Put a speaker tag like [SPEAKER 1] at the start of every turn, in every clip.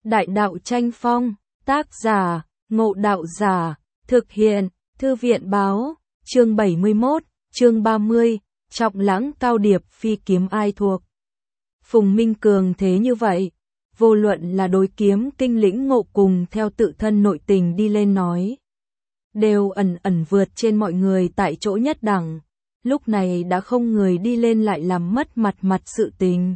[SPEAKER 1] Đại đạo tranh phong, tác giả, Ngộ Đạo Giả, thực hiện, Thư viện báo, chương 71, chương 30, trọng lãng cao điệp phi kiếm ai thuộc. Phùng Minh cường thế như vậy, vô luận là đối kiếm kinh lĩnh ngộ cùng theo tự thân nội tình đi lên nói, đều ẩn ẩn vượt trên mọi người tại chỗ nhất đẳng, lúc này đã không người đi lên lại làm mất mặt sự tình.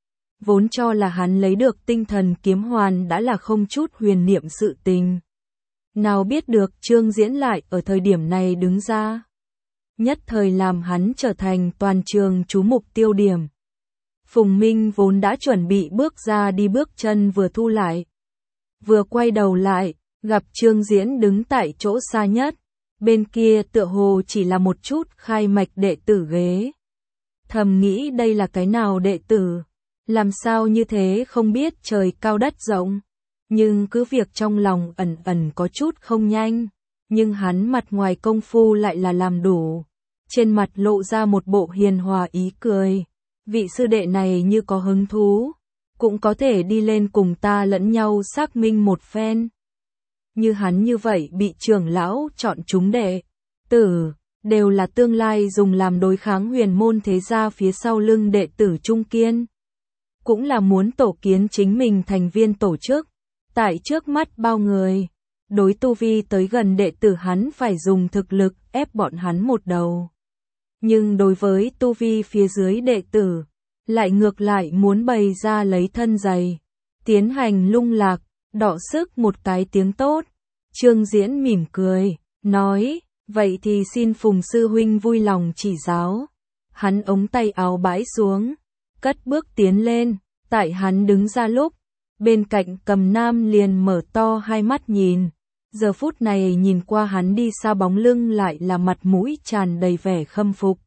[SPEAKER 1] Vốn cho là hắn lấy được tinh thần kiếm hoàn đã là không chút huyền niệm sự tình. Nào biết được Trương Diễn lại ở thời điểm này đứng ra. Nhất thời làm hắn trở thành toàn trường chú mục tiêu điểm. Phùng Minh vốn đã chuẩn bị bước ra đi bước chân vừa thu lại. Vừa quay đầu lại, gặp Trương Diễn đứng tại chỗ xa nhất. Bên kia tựa hồ chỉ là một chút khai mạch đệ tử ghế. Thầm nghĩ đây là cái nào đệ tử? Làm sao như thế không biết trời cao đất rộng, nhưng cứ việc trong lòng ẩn ẩn có chút không nhanh, nhưng hắn mặt ngoài công phu lại là làm đủ, trên mặt lộ ra một bộ hiền hòa ý cười, vị sư đệ này như có hứng thú, cũng có thể đi lên cùng ta lẫn nhau xác minh một phen. Như hắn như vậy bị trưởng lão chọn chúng đệ tử, đều là tương lai dùng làm đối kháng huyền môn thế gia phía sau lưng đệ tử trung kiên. Cũng là muốn tổ kiến chính mình thành viên tổ chức, tại trước mắt bao người, đối tu vi tới gần đệ tử hắn phải dùng thực lực ép bọn hắn một đầu. Nhưng đối với tu vi phía dưới đệ tử, lại ngược lại muốn bày ra lấy thân dày, tiến hành lung lạc, đọ sức một cái tiếng tốt. Trương Diễn mỉm cười, nói, vậy thì xin Phùng sư huynh vui lòng chỉ giáo. Hắn ống tay áo bãi xuống, cất bước tiến lên, tại hắn đứng ra lúc, bên cạnh Cầm Nam liền mở to hai mắt nhìn, giờ phút này nhìn qua hắn đi xa bóng lưng lại là mặt mũi tràn đầy vẻ khâm phục.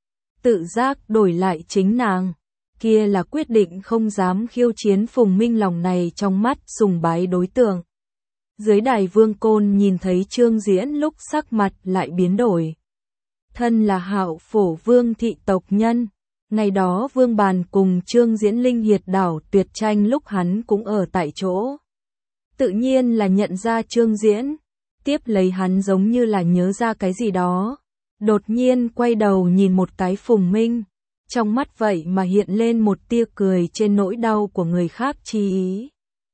[SPEAKER 1] Tự giác đổi lại chính nàng, kia là quyết định không dám khiêu chiến Phùng Minh lòng này trong mắt sùng bái đối tượng. Dưới đài Vương Côn nhìn thấy Trương Diễn lúc sắc mặt lại biến đổi. Thân là Hạo Phổ Vương thị tộc nhân. Ngày đó Vương Bàn cùng Trương Diễn linh hiệt đảo tuyệt tranh lúc hắn cũng ở tại chỗ. Tự nhiên là nhận ra Trương Diễn, tiếp lấy hắn giống như là nhớ ra cái gì đó. Đột nhiên quay đầu nhìn một cái Phùng Minh, trong mắt vậy mà hiện lên một tia cười trên nỗi đau của người khác chi ý.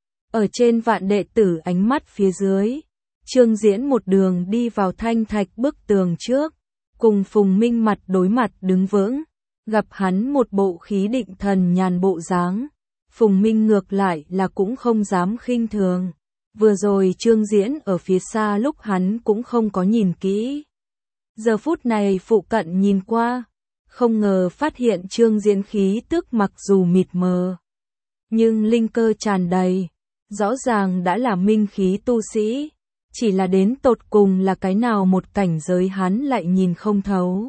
[SPEAKER 1] Ở trên vạn đệ tử ánh mắt phía dưới, Trương Diễn một đường đi vào thanh thạch bức tường trước, cùng Phùng Minh mặt đối mặt đứng vững. Gặp hắn một bộ khí định thần nhàn bộ dáng, Phùng Minh ngược lại là cũng không dám khinh thường. Vừa rồi Trương Diễn ở phía xa lúc hắn cũng không có nhìn kỹ. Giờ phút này phụ cận nhìn qua, không ngờ phát hiện Trương Diễn khí tức mặc dù mịt mờ, nhưng linh cơ tràn đầy, rõ ràng đã là minh khí tu sĩ, chỉ là đến tột cùng là cái nào một cảnh giới hắn lại nhìn không thấu.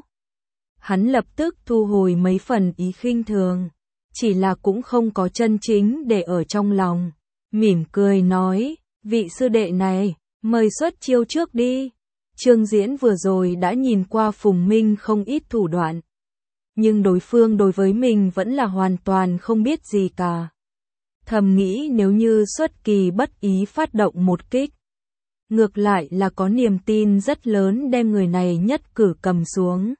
[SPEAKER 1] Hắn lập tức thu hồi mấy phần ý khinh thường, chỉ là cũng không có chân chính để ở trong lòng, mỉm cười nói, vị sư đệ này, mời xuất chiêu trước đi. Trương Diễn vừa rồi đã nhìn qua Phùng Minh không ít thủ đoạn, nhưng đối phương đối với mình vẫn là hoàn toàn không biết gì cả. Thầm nghĩ nếu như xuất kỳ bất ý phát động một kích, ngược lại là có niềm tin rất lớn đem người này nhất cử cầm xuống.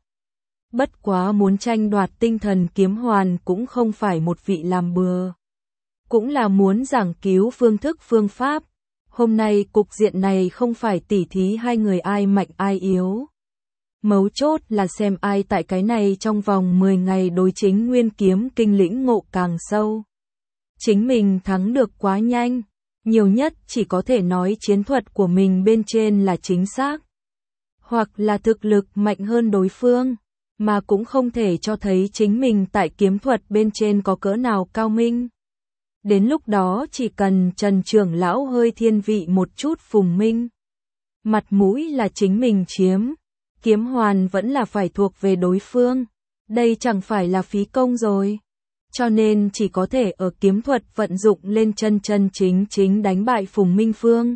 [SPEAKER 1] Bất quá muốn tranh đoạt tinh thần kiếm hoàn cũng không phải một vị làm bừa. Cũng là muốn giảng cứu phương thức phương pháp. Hôm nay cục diện này không phải tỉ thí hai người ai mạnh ai yếu. Mấu chốt là xem ai tại cái này trong vòng 10 ngày đối chính nguyên kiếm kinh lĩnh ngộ càng sâu. Chính mình thắng được quá nhanh, nhiều nhất chỉ có thể nói chiến thuật của mình bên trên là chính xác. Hoặc là thực lực mạnh hơn đối phương. Mà cũng không thể cho thấy chính mình tại kiếm thuật bên trên có cỡ nào cao minh. Đến lúc đó chỉ cần Trần trưởng lão hơi thiên vị một chút Phùng Minh. Mặt mũi là chính mình chiếm, kiếm hoàn vẫn là phải thuộc về đối phương. Đây chẳng phải là phí công rồi. Cho nên chỉ có thể ở kiếm thuật vận dụng lên chân chính đánh bại Phùng Minh Phương.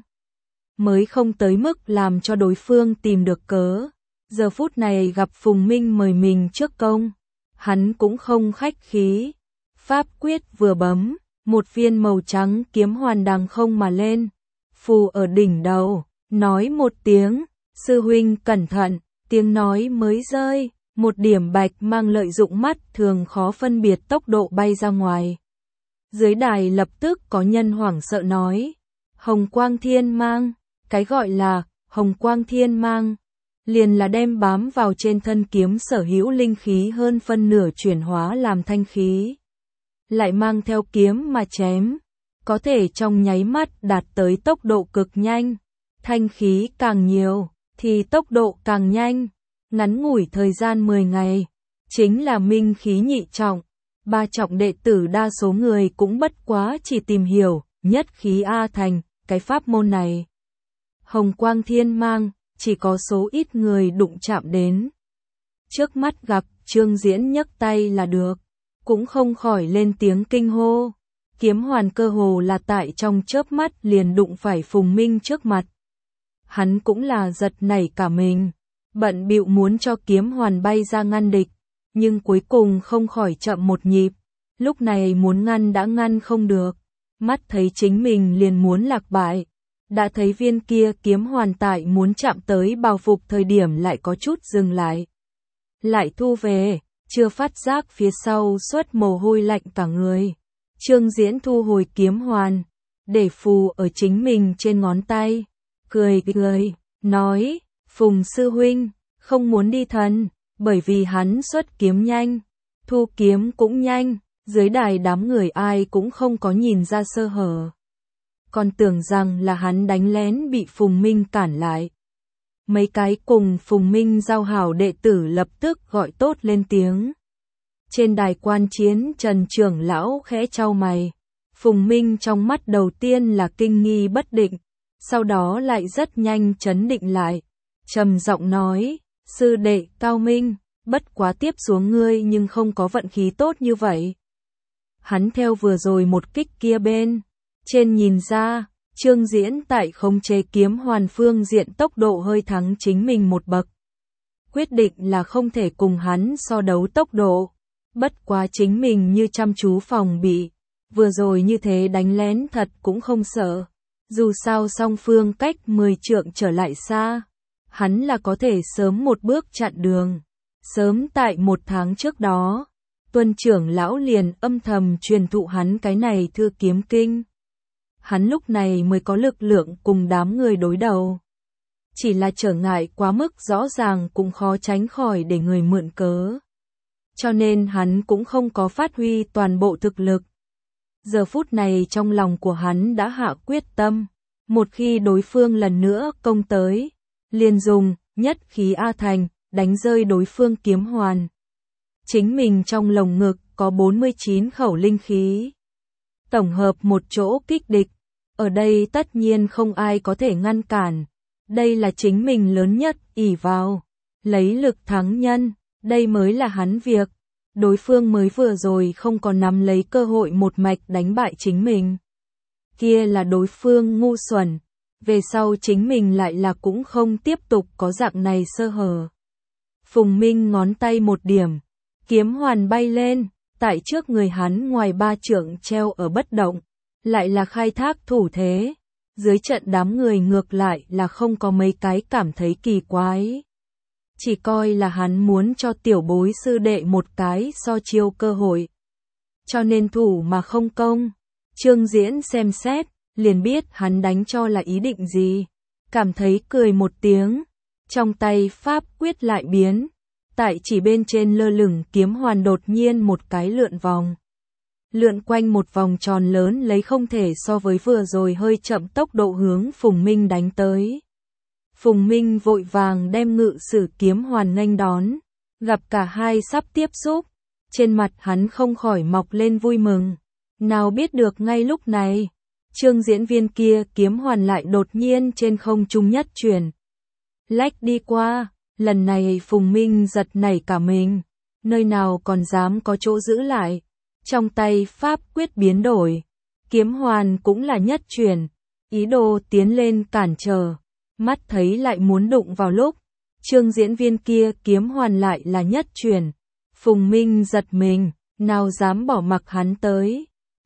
[SPEAKER 1] Mới không tới mức làm cho đối phương tìm được cớ. Giờ phút này gặp Phùng Minh mời mình trước công, hắn cũng không khách khí, pháp quyết vừa bấm, một viên màu trắng kiếm hoàn đằng không mà lên, phù ở đỉnh đầu, nói một tiếng, sư huynh cẩn thận, tiếng nói mới rơi, một điểm bạch mang lợi dụng mắt thường khó phân biệt tốc độ bay ra ngoài. Dưới đài lập tức có nhân hoảng sợ nói, Hồng Quang Thiên Mang, cái gọi là Hồng Quang Thiên Mang, liền là đem bám vào trên thân kiếm sở hữu linh khí hơn phân nửa chuyển hóa làm thanh khí. Lại mang theo kiếm mà chém, có thể trong nháy mắt đạt tới tốc độ cực nhanh. Thanh khí càng nhiều, thì tốc độ càng nhanh. Ngắn ngủi thời gian 10 ngày, chính là minh khí nhị trọng. 3 trọng đệ tử đa số người cũng bất quá chỉ tìm hiểu, nhất khí A thành, cái pháp môn này. Hồng Quang Thiên Mang, chỉ có số ít người đụng chạm đến. Trước mắt gặp, Trương Diễn nhấc tay là được, cũng không khỏi lên tiếng kinh hô. Kiếm hoàn cơ hồ là tại trong chớp mắt liền đụng phải Phùng Minh trước mặt. Hắn cũng là giật nảy cả mình, bận bịu muốn cho kiếm hoàn bay ra ngăn địch, nhưng cuối cùng không khỏi chậm một nhịp. Lúc này muốn ngăn đã ngăn không được, mắt thấy chính mình liền muốn lạc bại. Đã thấy viên kia kiếm hoàn tại muốn chạm tới bào phục thời điểm lại có chút dừng lại. Lại thu về, chưa phát giác phía sau xuất mồ hôi lạnh cả người. Trương Diễn thu hồi kiếm hoàn, để phù ở chính mình trên ngón tay. Cười, nói, Phùng sư huynh, không muốn đi thần, bởi vì hắn xuất kiếm nhanh, thu kiếm cũng nhanh, dưới đài đám người ai cũng không có nhìn ra sơ hở. Còn tưởng rằng là hắn đánh lén bị Phùng Minh cản lại. Mấy cái cùng Phùng Minh giao hảo đệ tử lập tức gọi tốt lên tiếng. Trên đài quan chiến Trần trưởng lão khẽ chau mày. Phùng Minh trong mắt đầu tiên là kinh nghi bất định, sau đó lại rất nhanh trấn định lại. Trầm giọng nói, sư đệ cao minh, bất quá tiếp xuống ngươi nhưng không có vận khí tốt như vậy. Hắn theo vừa rồi một kích kia bên trên nhìn ra, Trương Diễn tại khống chế kiếm hoàn phương diện tốc độ hơi thắng chính mình một bậc. Quyết định là không thể cùng hắn so đấu tốc độ. Bất quá chính mình như chăm chú phòng bị, vừa rồi như thế đánh lén thật cũng không sợ. Dù sao song phương cách 10 trượng trở lại xa, hắn là có thể sớm một bước chặn đường. Sớm tại 1 tháng trước đó, Tuân trưởng lão liền âm thầm truyền thụ hắn cái này thư kiếm kinh. Hắn lúc này mới có lực lượng cùng đám người đối đầu. Chỉ là trở ngại quá mức rõ ràng cũng khó tránh khỏi để người mượn cớ. Cho nên hắn cũng không có phát huy toàn bộ thực lực. Giờ phút này trong lòng của hắn đã hạ quyết tâm. Một khi đối phương lần nữa công tới, liền dùng nhất khí A thành, đánh rơi đối phương kiếm hoàn. Chính mình trong lồng ngực có 49 khẩu linh khí. Tổng hợp một chỗ kích địch. Ở đây tất nhiên không ai có thể ngăn cản. Đây là chính mình lớn nhất, ỷ vào. Lấy lực thắng nhân, đây mới là hắn việc. Đối phương mới vừa rồi không còn nắm lấy cơ hội một mạch đánh bại chính mình. Kia là đối phương ngu xuẩn. Về sau chính mình lại là cũng không tiếp tục có dạng này sơ hở. Phùng Minh ngón tay một điểm. Kiếm hoàn bay lên, tại trước người hắn ngoài 3 trượng treo ở bất động. Lại là khai thác thủ thế. Dưới trận đám người ngược lại là không có mấy cái cảm thấy kỳ quái. Chỉ coi là hắn muốn cho tiểu bối sư đệ một cái so chiêu cơ hội. Cho nên thủ mà không công. Trương Diễn xem xét, liền biết hắn đánh cho là ý định gì. Cảm thấy cười một tiếng. Trong tay pháp quyết lại biến. Tại chỉ bên trên lơ lửng kiếm hoàn đột nhiên một cái lượn vòng. Lượn quanh một vòng tròn lớn lấy không thể so với vừa rồi hơi chậm tốc độ hướng Phùng Minh đánh tới. Phùng Minh vội vàng đem ngự sử kiếm hoàn nghênh đón, gặp cả hai sắp tiếp xúc, trên mặt hắn không khỏi mọc lên vui mừng. Nào biết được ngay lúc này, Trương Diễn viên kia kiếm hoàn lại đột nhiên trên không trung nhất chuyển. Lách đi qua, lần này Phùng Minh giật nảy cả mình, nơi nào còn dám có chỗ giữ lại. Trong tay pháp quyết biến đổi, kiếm hoàn cũng là nhất chuyển, ý đồ tiến lên cản trở, mắt thấy lại muốn đụng vào lúc, Trương Diễn viên kia kiếm hoàn lại là nhất chuyển, Phùng Minh giật mình, nào dám bỏ mặc hắn tới,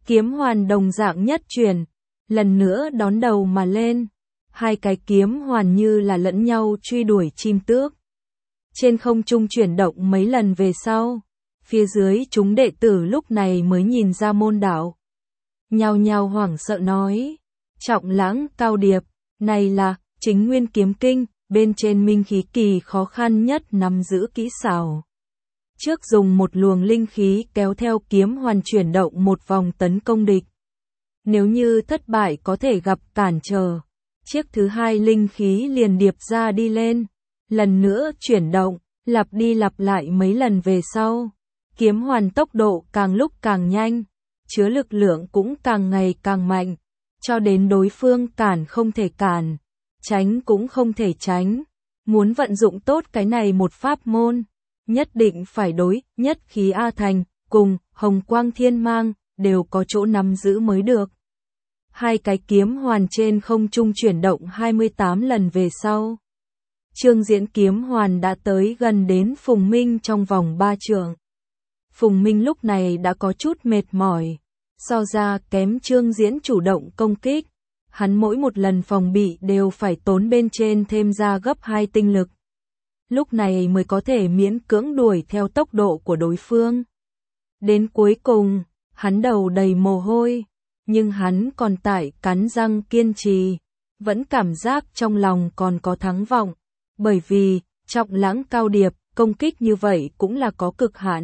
[SPEAKER 1] Kiếm hoàn đồng dạng nhất chuyển, lần nữa đón đầu mà lên. Hai cái kiếm hoàn như là lẫn nhau truy đuổi chim tước. Trên không trung chuyển động mấy lần về sau, phía dưới chúng đệ tử lúc này mới nhìn ra môn đạo. Nhao nhao hoảng sợ nói, Trọng Lãng Cao Điệp, này là Chính Nguyên Kiếm Kinh, bên trên minh khí kỳ khó khăn nhất nắm giữ kỹ xảo. Trước dùng một luồng linh khí kéo theo kiếm hoàn chuyển động một vòng tấn công địch. Nếu như thất bại có thể gặp cản trở. Chiếc thứ hai linh khí liền điệp ra đi lên. Lần nữa chuyển động, lặp đi lặp lại mấy lần về sau. Kiếm hoàn tốc độ càng lúc càng nhanh. Chứa lực lượng cũng càng ngày càng mạnh. Cho đến đối phương cản không thể cản. Tránh cũng không thể tránh. Muốn vận dụng tốt cái này một pháp môn. Nhất định phải đối, nhất khí A Thành, cùng, Hồng Quang Thiên Mang, đều có chỗ nắm giữ mới được. Hai cái kiếm hoàn trên không trung chuyển động 28 lần về sau. Trương Diễn kiếm hoàn đã tới gần đến Phùng Minh trong vòng 3 trượng. Phùng Minh lúc này đã có chút mệt mỏi, so ra kém Trương Diễn chủ động công kích. Hắn mỗi một lần phòng bị đều phải tốn bên trên thêm ra gấp 2 tinh lực. Lúc này mới có thể miễn cưỡng đuổi theo tốc độ của đối phương. Đến cuối cùng, hắn đầu đầy mồ hôi, nhưng hắn còn tại cắn răng kiên trì, vẫn cảm giác trong lòng còn có thắng vọng, bởi vì, Trọng Lãng Cao Điệp, công kích như vậy cũng là có cực hạn.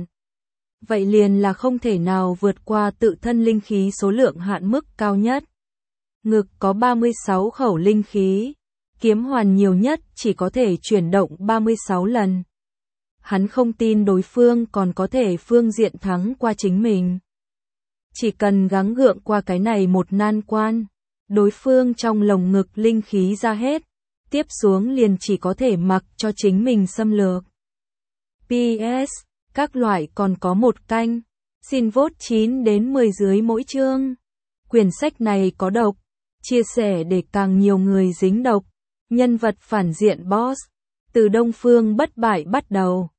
[SPEAKER 1] Vậy liền là không thể nào vượt qua tự thân linh khí số lượng hạn mức cao nhất. Ngực có 36 khẩu linh khí. Kiếm hoàn nhiều nhất chỉ có thể chuyển động 36 lần. Hắn không tin đối phương còn có thể phương diện thắng qua chính mình. Chỉ cần gắng gượng qua cái này một nan quan, đối phương trong lồng ngực linh khí ra hết, tiếp xuống liền chỉ có thể mặc cho chính mình xâm lược. PS, các loại còn có một canh, xin vote 9 đến 10 dưới mỗi chương. Quyển sách này có độc, chia sẻ để càng nhiều người dính độc. Nhân vật phản diện boss, từ Đông Phương Bất Bại bắt đầu.